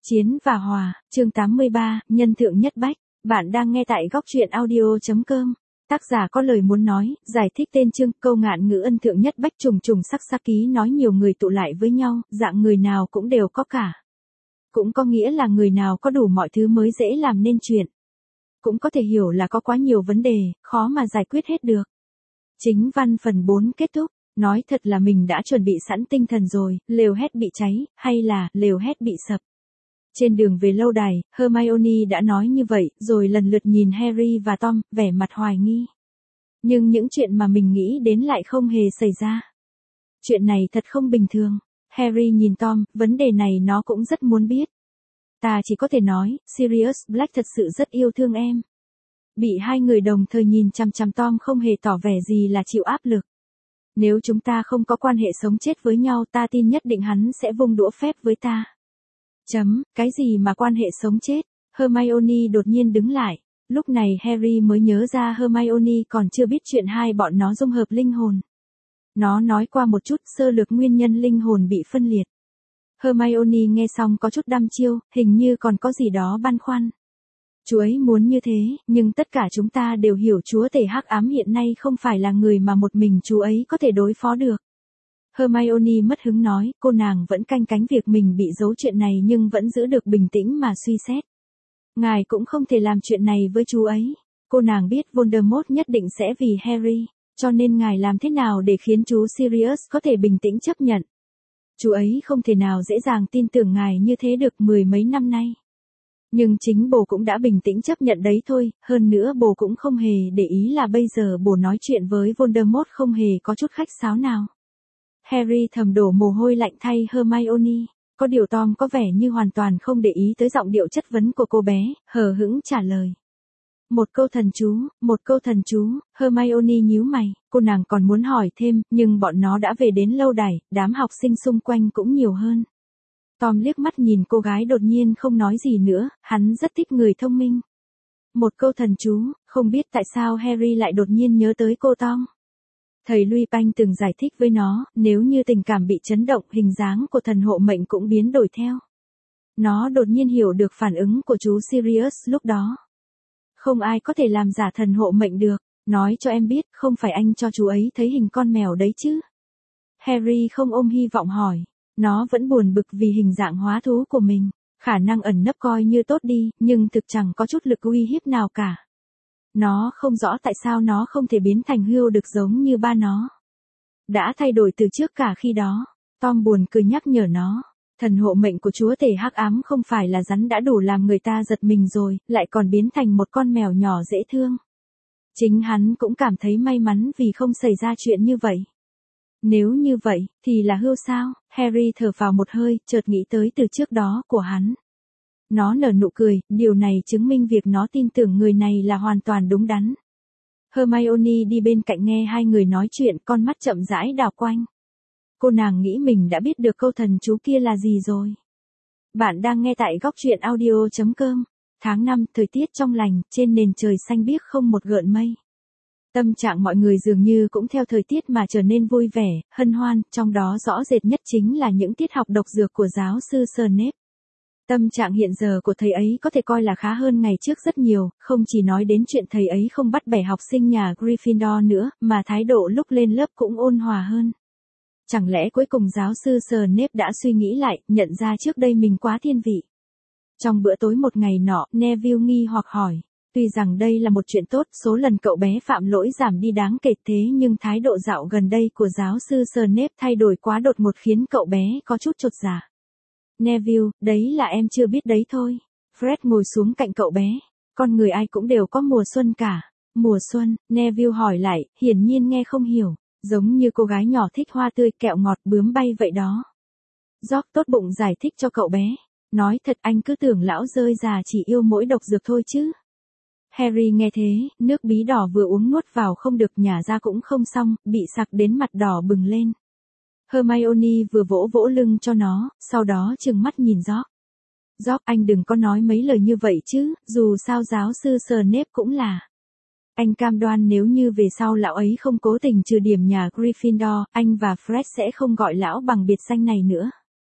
Chiến và Hòa, chương 83, Nhân thượng nhất bách. Bạn đang nghe tại góc truyện audio.com. Tác giả có lời muốn nói, giải thích tên chương, câu ngạn ngữ ân thượng nhất bách trùng trùng sắc sắc ký nói nhiều người tụ lại với nhau, dạng người nào cũng đều có cả. Cũng có nghĩa là người nào có đủ mọi thứ mới dễ làm nên chuyện. Cũng có thể hiểu là có quá nhiều vấn đề, khó mà giải quyết hết được. Chính văn phần 4 kết thúc. Nói thật là mình đã chuẩn bị sẵn tinh thần rồi, lều hét bị cháy, hay là lều hét bị sập. Trên đường về lâu đài, Hermione đã nói như vậy, rồi lần lượt nhìn Harry và Tom, vẻ mặt hoài nghi. Nhưng những chuyện mà mình nghĩ đến lại không hề xảy ra. Chuyện này thật không bình thường. Harry nhìn Tom, vấn đề này nó cũng rất muốn biết. Ta chỉ có thể nói, Sirius Black thật sự rất yêu thương em. Bị hai người đồng thời nhìn chằm chằm Tom không hề tỏ vẻ gì là chịu áp lực. Nếu chúng ta không có quan hệ sống chết với nhau ta tin nhất định hắn sẽ vung đũa phép với ta. Cái gì mà quan hệ sống chết? Hermione đột nhiên đứng lại. Lúc này Harry mới nhớ ra Hermione còn chưa biết chuyện hai bọn nó dung hợp linh hồn. Nó nói qua một chút sơ lược nguyên nhân linh hồn bị phân liệt. Hermione nghe xong có chút đăm chiêu, hình như còn có gì đó băn khoăn. Chú ấy muốn như thế, nhưng tất cả chúng ta đều hiểu chúa tể hắc ám hiện nay không phải là người mà một mình chú ấy có thể đối phó được. Hermione mất hứng nói, cô nàng vẫn canh cánh việc mình bị giấu chuyện này nhưng vẫn giữ được bình tĩnh mà suy xét. Ngài cũng không thể làm chuyện này với chú ấy. Cô nàng biết Voldemort nhất định sẽ vì Harry, cho nên ngài làm thế nào để khiến chú Sirius có thể bình tĩnh chấp nhận. Chú ấy không thể nào dễ dàng tin tưởng ngài như thế được mười mấy năm nay. Nhưng chính bồ cũng đã bình tĩnh chấp nhận đấy thôi, hơn nữa bồ cũng không hề để ý là bây giờ bồ nói chuyện với Voldemort không hề có chút khách sáo nào. Harry thầm đổ mồ hôi lạnh thay Hermione, có điều Tom có vẻ như hoàn toàn không để ý tới giọng điệu chất vấn của cô bé, hờ hững trả lời. Một câu thần chú, Hermione nhíu mày, cô nàng còn muốn hỏi thêm, nhưng bọn nó đã về đến lâu đài, đám học sinh xung quanh cũng nhiều hơn. Tom liếc mắt nhìn cô gái đột nhiên không nói gì nữa, hắn rất thích người thông minh. Một câu thần chú, không biết tại sao Harry lại đột nhiên nhớ tới cô Tom. Thầy Lupin từng giải thích với nó, nếu như tình cảm bị chấn động, hình dáng của thần hộ mệnh cũng biến đổi theo. Nó đột nhiên hiểu được phản ứng của chú Sirius lúc đó. Không ai có thể làm giả thần hộ mệnh được, nói cho em biết, không phải anh cho chú ấy thấy hình con mèo đấy chứ? Harry không ôm hy vọng hỏi, nó vẫn buồn bực vì hình dạng hóa thú của mình, khả năng ẩn nấp coi như tốt đi, nhưng thực chẳng có chút lực uy hiếp nào cả. Nó không rõ tại sao nó không thể biến thành hươu được giống như ba nó. Đã thay đổi từ trước cả khi đó. Tom buồn cười nhắc nhở nó. Thần hộ mệnh của chúa tể hắc ám không phải là rắn đã đủ làm người ta giật mình rồi, lại còn biến thành một con mèo nhỏ dễ thương. Chính hắn cũng cảm thấy may mắn vì không xảy ra chuyện như vậy. Nếu như vậy, thì là hươu sao? Harry thở vào một hơi, chợt nghĩ tới từ trước đó của hắn. Nó nở nụ cười, điều này chứng minh việc nó tin tưởng người này là hoàn toàn đúng đắn. Hermione đi bên cạnh nghe hai người nói chuyện, con mắt chậm rãi đảo quanh. Cô nàng nghĩ mình đã biết được câu thần chú kia là gì rồi. Bạn đang nghe tại góc truyện audio.com. Tháng 5, thời tiết trong lành, trên nền trời xanh biếc không một gợn mây. Tâm trạng mọi người dường như cũng theo thời tiết mà trở nên vui vẻ, hân hoan, trong đó rõ rệt nhất chính là những tiết học độc dược của giáo sư Snape. Tâm trạng hiện giờ của thầy ấy có thể coi là khá hơn ngày trước rất nhiều, không chỉ nói đến chuyện thầy ấy không bắt bẻ học sinh nhà Gryffindor nữa, mà thái độ lúc lên lớp cũng ôn hòa hơn. Chẳng lẽ cuối cùng giáo sư Snape đã suy nghĩ lại, nhận ra trước đây mình quá thiên vị. Trong bữa tối một ngày nọ, Neville nghi hoặc hỏi, tuy rằng đây là một chuyện tốt, số lần cậu bé phạm lỗi giảm đi đáng kể thế nhưng thái độ dạo gần đây của giáo sư Snape thay đổi quá đột ngột khiến cậu bé có chút chột dạ. Neville, đấy là em chưa biết đấy thôi. Fred ngồi xuống cạnh cậu bé. Con người ai cũng đều có mùa xuân cả. Mùa xuân, Neville hỏi lại, hiển nhiên nghe không hiểu. Giống như cô gái nhỏ thích hoa tươi, kẹo ngọt, bướm bay vậy đó. George tốt bụng giải thích cho cậu bé. Nói thật anh cứ tưởng lão rơi già chỉ yêu mỗi độc dược thôi chứ. Harry nghe thế, nước bí đỏ vừa uống nuốt vào không được nhả ra cũng không xong, bị sặc đến mặt đỏ bừng lên. Hermione vừa vỗ vỗ lưng cho nó, sau đó trừng mắt nhìn George. George, anh đừng có nói mấy lời như vậy chứ, dù sao giáo sư Snape cũng là. Anh cam đoan nếu như về sau lão ấy không cố tình trừ điểm nhà Gryffindor, anh và Fred sẽ không gọi lão bằng biệt danh này nữa.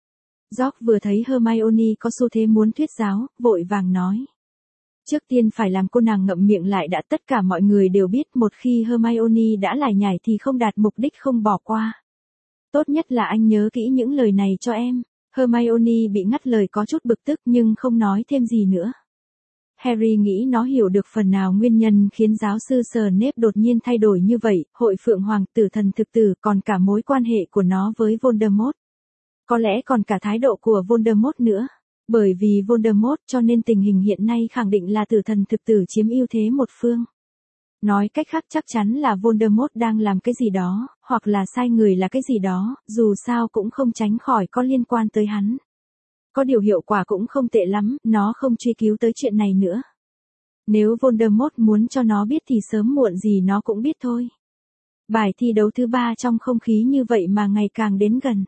George vừa thấy Hermione có xu thế muốn thuyết giáo, vội vàng nói. Trước tiên phải làm cô nàng ngậm miệng lại đã, tất cả mọi người đều biết một khi Hermione đã lải nhải thì không đạt mục đích không bỏ qua. Tốt nhất là anh nhớ kỹ những lời này cho em. Hermione bị ngắt lời có chút bực tức nhưng không nói thêm gì nữa. Harry nghĩ nó hiểu được phần nào nguyên nhân khiến giáo sư Snape đột nhiên thay đổi như vậy, hội Phượng Hoàng, tử thần thực tử, còn cả mối quan hệ của nó với Voldemort. Có lẽ còn cả thái độ của Voldemort nữa. Bởi vì Voldemort cho nên tình hình hiện nay khẳng định là tử thần thực tử chiếm ưu thế một phương. Nói cách khác chắc chắn là Voldemort đang làm cái gì đó, hoặc là sai người là cái gì đó, dù sao cũng không tránh khỏi có liên quan tới hắn. Có điều hiệu quả cũng không tệ lắm, nó không truy cứu tới chuyện này nữa. Nếu Voldemort muốn cho nó biết thì sớm muộn gì nó cũng biết thôi. Bài thi đấu thứ 3 trong không khí như vậy mà ngày càng đến gần.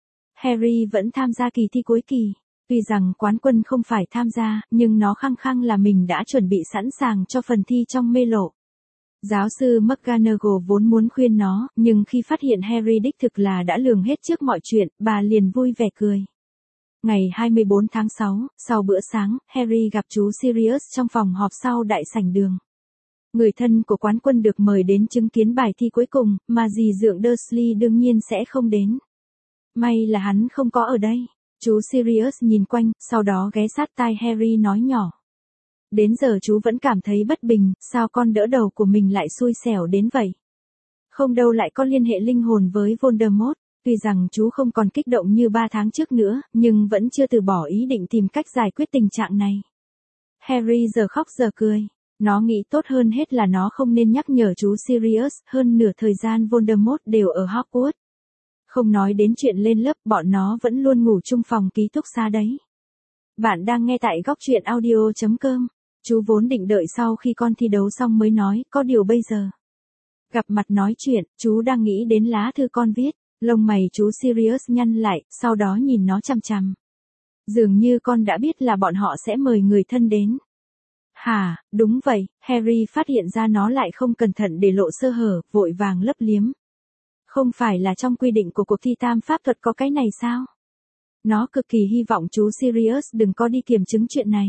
Harry vẫn tham gia kỳ thi cuối kỳ. Tuy rằng quán quân không phải tham gia, nhưng nó khăng khăng là mình đã chuẩn bị sẵn sàng cho phần thi trong mê lộ. Giáo sư McGonagall vốn muốn khuyên nó, nhưng khi phát hiện Harry đích thực là đã lường hết trước mọi chuyện, bà liền vui vẻ cười. Ngày 24 tháng 6, sau bữa sáng, Harry gặp chú Sirius trong phòng họp sau đại sảnh đường. Người thân của quán quân được mời đến chứng kiến bài thi cuối cùng, mà dì dượng Dursley đương nhiên sẽ không đến. May là hắn không có ở đây. Chú Sirius nhìn quanh, sau đó ghé sát tai Harry nói nhỏ. Đến giờ chú vẫn cảm thấy bất bình, sao con đỡ đầu của mình lại xui xẻo đến vậy? Không đâu lại có liên hệ linh hồn với Voldemort. Tuy rằng chú không còn kích động như 3 tháng trước nữa, nhưng vẫn chưa từ bỏ ý định tìm cách giải quyết tình trạng này. Harry giờ khóc giờ cười. Nó nghĩ tốt hơn hết là nó không nên nhắc nhở chú Sirius, hơn nửa thời gian Voldemort đều ở Hogwarts. Không nói đến chuyện lên lớp, bọn nó vẫn luôn ngủ chung phòng ký túc xá đấy. Bạn đang nghe tại góc truyện audio.com. Chú vốn định đợi sau khi con thi đấu xong mới nói, có điều bây giờ. Gặp mặt nói chuyện, chú đang nghĩ đến lá thư con viết. Lông mày chú Sirius nhăn lại, sau đó nhìn nó chằm chằm. Dường như con đã biết là bọn họ sẽ mời người thân đến. Hả, đúng vậy, Harry phát hiện ra nó lại không cẩn thận để lộ sơ hở, vội vàng lấp liếm. Không phải là trong quy định của cuộc thi tam pháp thuật có cái này sao? Nó cực kỳ hy vọng chú Sirius đừng có đi kiểm chứng chuyện này.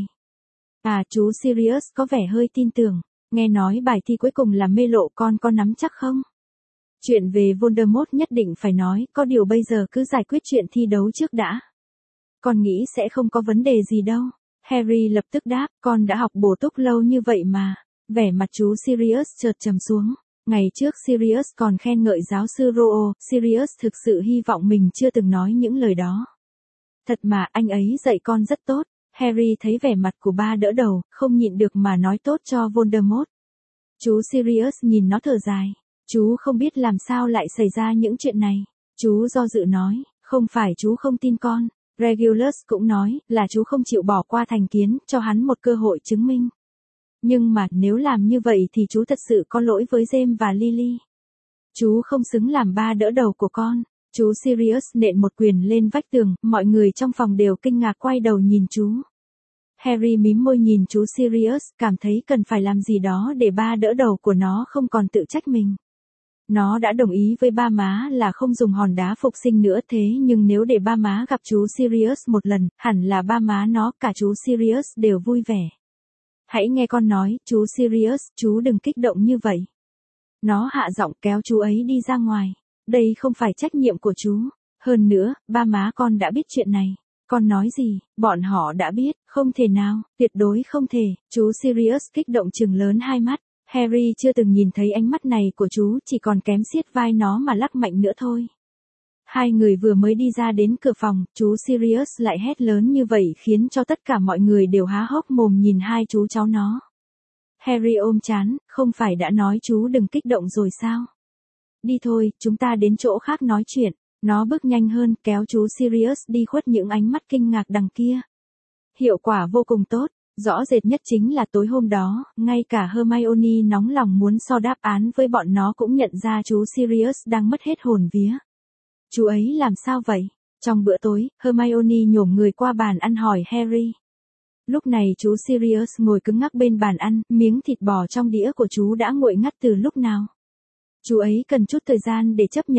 À, chú Sirius có vẻ hơi tin tưởng, nghe nói bài thi cuối cùng là mê lộ, con có nắm chắc không? Chuyện về Voldemort nhất định phải nói, có điều bây giờ cứ giải quyết chuyện thi đấu trước đã. Con nghĩ sẽ không có vấn đề gì đâu. Harry lập tức đáp, con đã học bổ túc lâu như vậy mà. Vẻ mặt chú Sirius chợt trầm xuống. Ngày trước Sirius còn khen ngợi giáo sư Rowe, Sirius thực sự hy vọng mình chưa từng nói những lời đó. Thật mà, anh ấy dạy con rất tốt. Harry thấy vẻ mặt của ba đỡ đầu, không nhịn được mà nói tốt cho Voldemort. Chú Sirius nhìn nó thở dài. Chú không biết làm sao lại xảy ra những chuyện này. Chú do dự nói, không phải chú không tin con. Regulus cũng nói, là chú không chịu bỏ qua thành kiến, cho hắn một cơ hội chứng minh. Nhưng mà, nếu làm như vậy thì chú thật sự có lỗi với James và Lily. Chú không xứng làm ba đỡ đầu của con. Chú Sirius nện một quyền lên vách tường, mọi người trong phòng đều kinh ngạc quay đầu nhìn chú. Harry mím môi nhìn chú Sirius, cảm thấy cần phải làm gì đó để ba đỡ đầu của nó không còn tự trách mình. Nó đã đồng ý với ba má là không dùng hòn đá phục sinh nữa, thế nhưng nếu để ba má gặp chú Sirius một lần, hẳn là ba má nó, cả chú Sirius đều vui vẻ. Hãy nghe con nói, chú Sirius, chú đừng kích động như vậy. Nó hạ giọng kéo chú ấy đi ra ngoài. Đây không phải trách nhiệm của chú. Hơn nữa, ba má con đã biết chuyện này. Con nói gì, bọn họ đã biết, không thể nào, tuyệt đối không thể. Chú Sirius kích động trừng lớn hai mắt. Harry chưa từng nhìn thấy ánh mắt này của chú, chỉ còn kém siết vai nó mà lắc mạnh nữa thôi. Hai người vừa mới đi ra đến cửa phòng, chú Sirius lại hét lớn như vậy khiến cho tất cả mọi người đều há hốc mồm nhìn hai chú cháu nó. Harry ôm trán, không phải đã nói chú đừng kích động rồi sao? Đi thôi, chúng ta đến chỗ khác nói chuyện. Nó bước nhanh hơn, kéo chú Sirius đi khuất những ánh mắt kinh ngạc đằng kia. Hiệu quả vô cùng tốt. Rõ rệt nhất chính là tối hôm đó, ngay cả Hermione nóng lòng muốn so đáp án với bọn nó cũng nhận ra chú Sirius đang mất hết hồn vía. Chú ấy làm sao vậy? Trong bữa tối, Hermione nhổm người qua bàn ăn hỏi Harry. Lúc này chú Sirius ngồi cứng ngắc bên bàn ăn, miếng thịt bò trong đĩa của chú đã nguội ngắt từ lúc nào. Chú ấy cần chút thời gian để chấp nhận.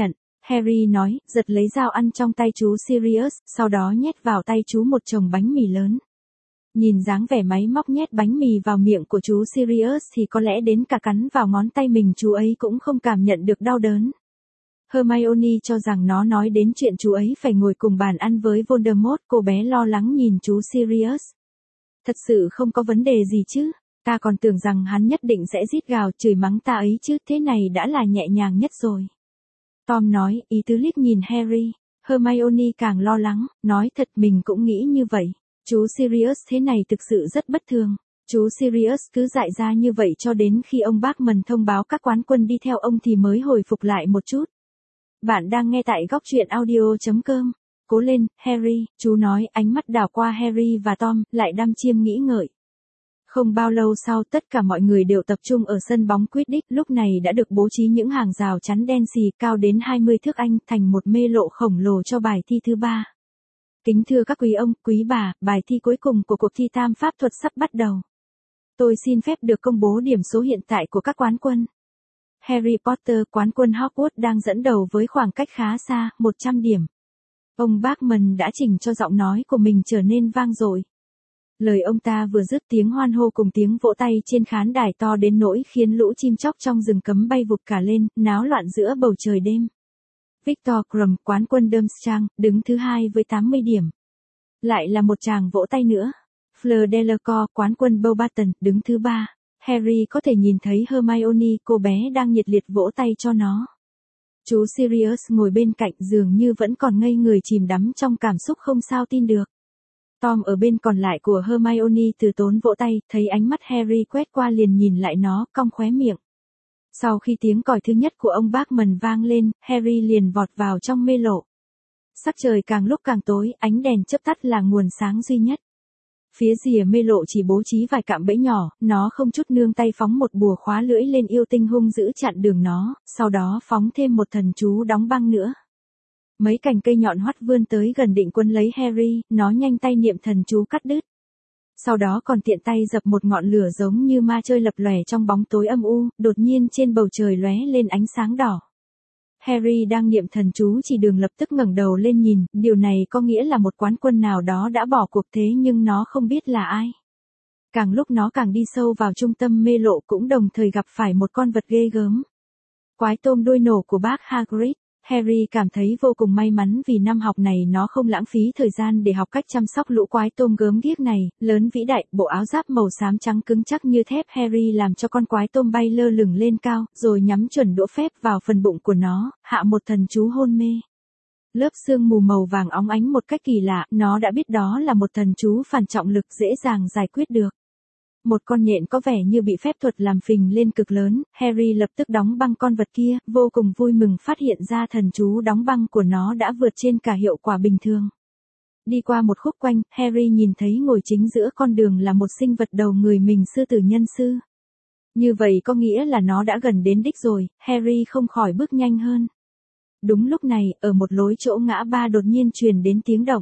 Harry nói, giật lấy dao ăn trong tay chú Sirius, sau đó nhét vào tay chú một chồng bánh mì lớn. Nhìn dáng vẻ máy móc nhét bánh mì vào miệng của chú Sirius thì có lẽ đến cả cắn vào ngón tay mình chú ấy cũng không cảm nhận được đau đớn. Hermione cho rằng nó nói đến chuyện chú ấy phải ngồi cùng bàn ăn với Voldemort, cô bé lo lắng nhìn chú Sirius. Thật sự không có vấn đề gì chứ, ta còn tưởng rằng hắn nhất định sẽ rít gào chửi mắng ta ấy chứ, thế này đã là nhẹ nhàng nhất rồi. Tom nói, ý tứ liếc nhìn Harry. Hermione càng lo lắng, nói thật mình cũng nghĩ như vậy. Chú Sirius thế này thực sự rất bất thường. Chú Sirius cứ dại ra như vậy cho đến khi ông Bachman thông báo các quán quân đi theo ông thì mới hồi phục lại một chút. Bạn đang nghe tại góc truyện audio.com. Cố lên, Harry, chú nói, ánh mắt đảo qua Harry và Tom, lại đăm chiêm nghĩ ngợi. Không bao lâu sau tất cả mọi người đều tập trung ở sân bóng Quidditch, lúc này đã được bố trí những hàng rào chắn đen xì cao đến 20 thước Anh thành một mê lộ khổng lồ cho bài thi thứ 3. Kính thưa các quý ông, quý bà, bài thi cuối cùng của cuộc thi tam pháp thuật sắp bắt đầu. Tôi xin phép được công bố điểm số hiện tại của các quán quân. Harry Potter, quán quân Hogwarts đang dẫn đầu với khoảng cách khá xa, 100 điểm. Ông Bachman đã chỉnh cho giọng nói của mình trở nên vang dội. Lời ông ta vừa dứt tiếng hoan hô cùng tiếng vỗ tay trên khán đài to đến nỗi khiến lũ chim chóc trong rừng cấm bay vụt cả lên, náo loạn giữa bầu trời đêm. Victor Krum, quán quân Durmstrang, đứng thứ 2 với 80 điểm. Lại là một tràng vỗ tay nữa. Fleur Delacour, quán quân Beauxbaton, đứng thứ 3. Harry có thể nhìn thấy Hermione, cô bé đang nhiệt liệt vỗ tay cho nó. Chú Sirius ngồi bên cạnh dường như vẫn còn ngây người chìm đắm trong cảm xúc không sao tin được. Tom ở bên còn lại của Hermione từ tốn vỗ tay, thấy ánh mắt Harry quét qua liền nhìn lại nó, cong khóe miệng. Sau khi tiếng còi thứ nhất của ông Bachman vang lên, Harry liền vọt vào trong mê lộ. Sắc trời càng lúc càng tối, ánh đèn chớp tắt là nguồn sáng duy nhất. Phía rìa mê lộ chỉ bố trí vài cạm bẫy nhỏ, nó không chút nương tay phóng một bùa khóa lưỡi lên yêu tinh hung dữ chặn đường nó, sau đó phóng thêm một thần chú đóng băng nữa. Mấy cành cây nhọn hoắt vươn tới gần định quấn lấy Harry, nó nhanh tay niệm thần chú cắt đứt. Sau đó còn tiện tay dập một ngọn lửa giống như ma chơi lập lòe trong bóng tối âm u, đột nhiên trên bầu trời lóe lên ánh sáng đỏ. Harry đang niệm thần chú chỉ đường lập tức ngẩng đầu lên nhìn, điều này có nghĩa là một quán quân nào đó đã bỏ cuộc thế nhưng nó không biết là ai. Càng lúc nó càng đi sâu vào trung tâm mê lộ cũng đồng thời gặp phải một con vật ghê gớm. Quái tôm đuôi nổ của bác Hagrid. Harry cảm thấy vô cùng may mắn vì năm học này nó không lãng phí thời gian để học cách chăm sóc lũ quái tôm gớm ghiếc này, lớn vĩ đại, bộ áo giáp màu xám trắng cứng chắc như thép. Harry làm cho con quái tôm bay lơ lửng lên cao, rồi nhắm chuẩn đũa phép vào phần bụng của nó, hạ một thần chú hôn mê. Lớp sương mù màu vàng óng ánh một cách kỳ lạ, nó đã biết đó là một thần chú phản trọng lực dễ dàng giải quyết được. Một con nhện có vẻ như bị phép thuật làm phình lên cực lớn, Harry lập tức đóng băng con vật kia, vô cùng vui mừng phát hiện ra thần chú đóng băng của nó đã vượt trên cả hiệu quả bình thường. Đi qua một khúc quanh, Harry nhìn thấy ngồi chính giữa con đường là một sinh vật đầu người mình sư tử nhân sư. Như vậy có nghĩa là nó đã gần đến đích rồi, Harry không khỏi bước nhanh hơn. Đúng lúc này, ở một lối chỗ ngã ba đột nhiên truyền đến tiếng động.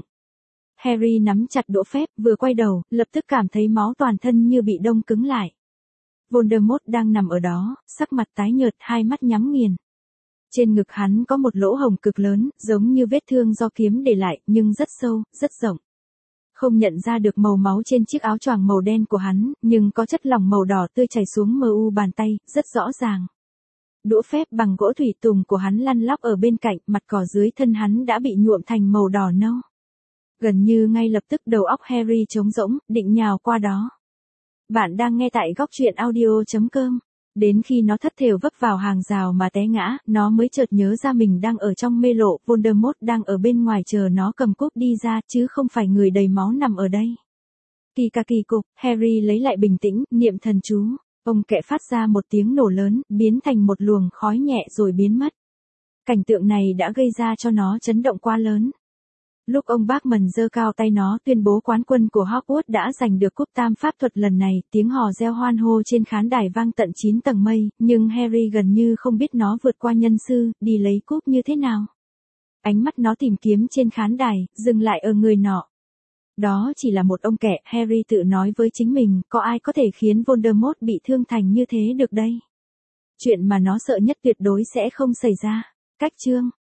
Harry nắm chặt đũa phép, vừa quay đầu, lập tức cảm thấy máu toàn thân như bị đông cứng lại. Voldemort đang nằm ở đó, sắc mặt tái nhợt, hai mắt nhắm nghiền. Trên ngực hắn có một lỗ hổng cực lớn, giống như vết thương do kiếm để lại, nhưng rất sâu, rất rộng. Không nhận ra được màu máu trên chiếc áo choàng màu đen của hắn, nhưng có chất lỏng màu đỏ tươi chảy xuống mu bàn tay, rất rõ ràng. Đũa phép bằng gỗ thủy tùng của hắn lăn lóc ở bên cạnh, mặt cỏ dưới thân hắn đã bị nhuộm thành màu đỏ nâu. Gần như ngay lập tức đầu óc Harry trống rỗng, định nhào qua đó. Bạn đang nghe tại góc truyện audio.com. Đến khi nó thất thểu vấp vào hàng rào mà té ngã, nó mới chợt nhớ ra mình đang ở trong mê lộ, Voldemort đang ở bên ngoài chờ nó cầm cúp đi ra, chứ không phải người đầy máu nằm ở đây. Kỳ cục, Harry lấy lại bình tĩnh, niệm thần chú. Ông kẹ phát ra một tiếng nổ lớn, biến thành một luồng khói nhẹ rồi biến mất. Cảnh tượng này đã gây ra cho nó chấn động quá lớn. Lúc ông Bachman giơ cao tay nó tuyên bố quán quân của Hogwarts đã giành được cúp tam pháp thuật lần này, tiếng hò reo hoan hô trên khán đài vang tận 9 tầng mây, nhưng Harry gần như không biết nó vượt qua nhân sư, đi lấy cúp như thế nào. Ánh mắt nó tìm kiếm trên khán đài, dừng lại ở người nọ. Đó chỉ là một ông kẹ, Harry tự nói với chính mình, có ai có thể khiến Voldemort bị thương thành như thế được đây. Chuyện mà nó sợ nhất tuyệt đối sẽ không xảy ra. Cách chương